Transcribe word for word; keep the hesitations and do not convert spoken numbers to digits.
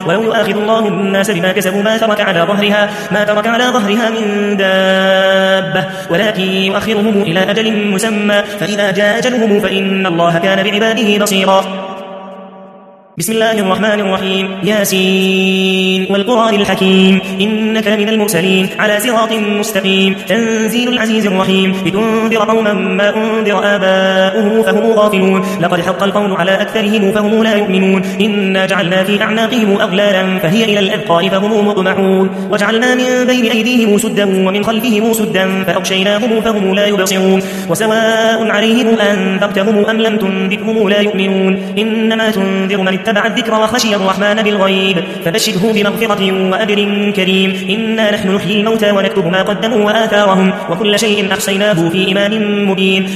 ولو يؤاخذ الله الناس بما كسبوا ما ترك على ظهرها ما ترك على ظهرها من دابة ولكن يؤخرهم إلى أجل مسمى فإذا جاء أجلهم فإن الله كان بعباده بصيرا. بسم الله الرحمن الرحيم ياسين والقرآن الحكيم إنك لمن المرسلين على صراط مستقيم تنزيل العزيز الرحيم لتنذر قوما ما أنذر آباؤهم فهم غافلون لقد حق القول على أكثرهم فهم لا يؤمنون إنا جعلنا في أعناقهم أغلالا فهي إلى الأذقان فهم مطمحون وجعلنا من بين أيديهم سدا ومن خلفهم سدا فأغشيناهم فهم لا يبصرون وسواء عليهم أنذرتهم أم لم تنذرهم لا يؤمنون إنما تنذر من اتبع الذكر وخشي الرحمن بالغيب فبشره بمغفرة وأجر كريم. إنا نحن نحيي الموتى ونكتب ما قدموا وآثارهم وكل شيء أحصيناه في إمام مبين.